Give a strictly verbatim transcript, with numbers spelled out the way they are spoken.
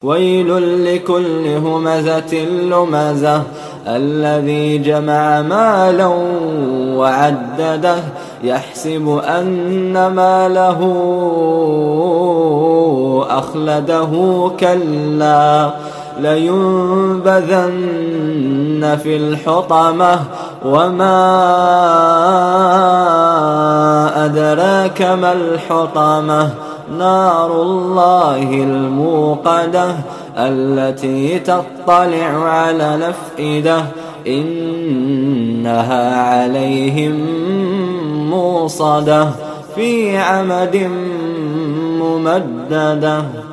ويل لكل همزة لمزة الذي جمع مالا وعدده يحسب أن ماله أخلده كلا لينبذن في الحطمة وما أدراك ما الحطمة نار الله الموقدة التي تطلع على الأفئدة إنها عليهم موصدة في عمد ممددة.